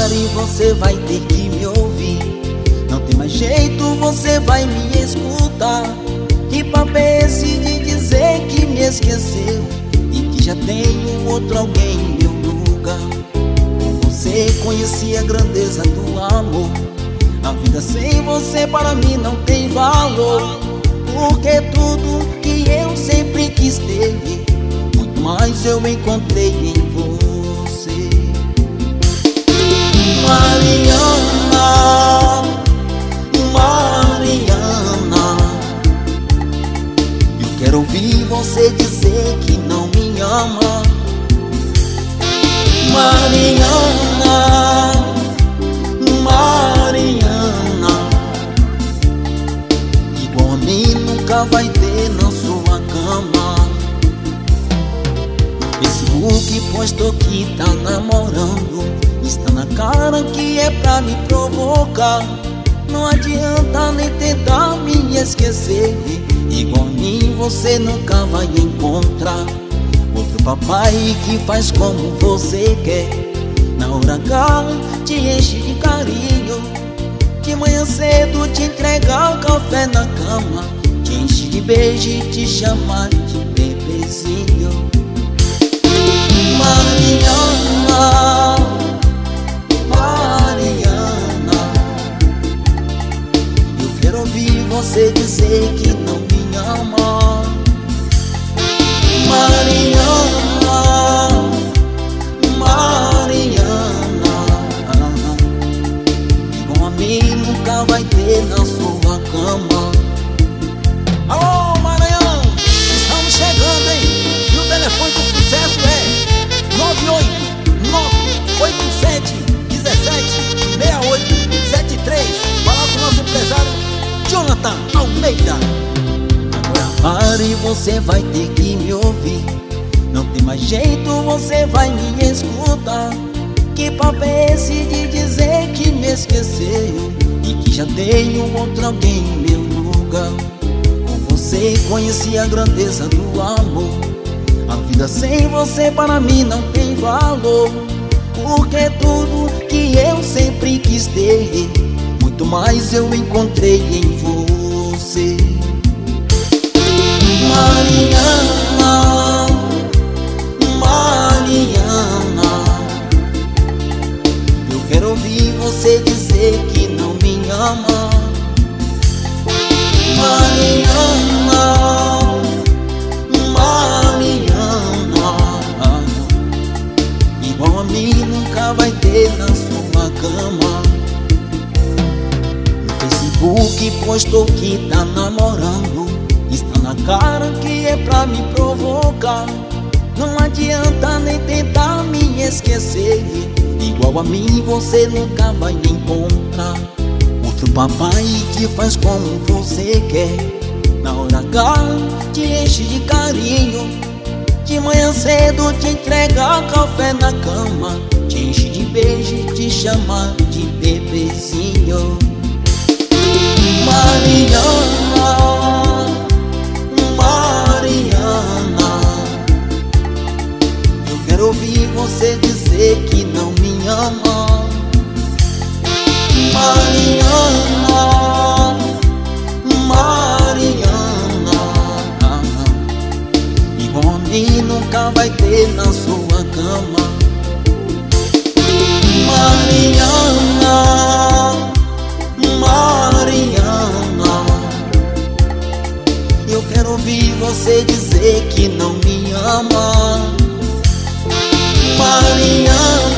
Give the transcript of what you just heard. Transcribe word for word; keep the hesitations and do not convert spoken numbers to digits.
e você vai ter que me ouvir. Não tem mais jeito, você vai me escutar. Que papo é esse de dizer que me esqueceu e que já tem um outro alguém em meu lugar? Com você conheci a grandeza do amor. A vida sem você para mim não tem valor, porque tudo que eu sempre quis ter, muito mais eu encontrei em você. Mariana, Mariana, eu quero ouvir você dizer que não me ama. Mariana, Mariana, igual a mim nunca vai ter na sua cama. No Facebook postou que tá namorando, está na cara que é pra me provocar. Não adianta nem tentar me esquecer, igual a mim você nunca vai encontrar outro papai que faz como você quer. Na hora H te enche de carinho, de manhã cedo te entregar o café na cama, te enche de beijo e te chama de bebezinho. Mariana, Mariana, eu quero ouvir você dizer que não me ama. Mariana, Mariana, igual a mim nunca vai ter na sua cama. Alô, Maranhão, estamos chegando, hein? E o telefone do sucesso é nove oito nove oito sete um sete seis oito sete três. Falar com o nosso empresário Jonathan Almeida. Agora pare e você vai ter que me ouvir. Não tem mais jeito, você vai me escutar. Que papo é esse de dizer que me esqueceu e que já tem um outro alguém em meu lugar? Com você conheci a grandeza do amor. A vida sem você para mim não tem valor, porque tudo que eu sempre quis ter, muito mais eu encontrei em você. Mariana, Mariana, eu quero ouvir você dizer que não me ama. Mariana, Mariana, igual a mim nunca vai ter na sua cama. No Facebook postou que tá namorando, está na cara que é pra me provocar. Não adianta nem tentar me esquecer, igual a mim você nunca vai encontrar outro papai que faz como você quer. Na hora H te enche de carinho, de manhã cedo te entrega café na cama, te enche de beijo e te chama de bebezinho. Mariana, Mariana, eu quero ouvir você dizer que não me ama. Mariana, Mariana, igual a mim nunca vai ter na sua cama. Mariana, Mariana, eu quero ouvir você dizer que não me ama. Mariana,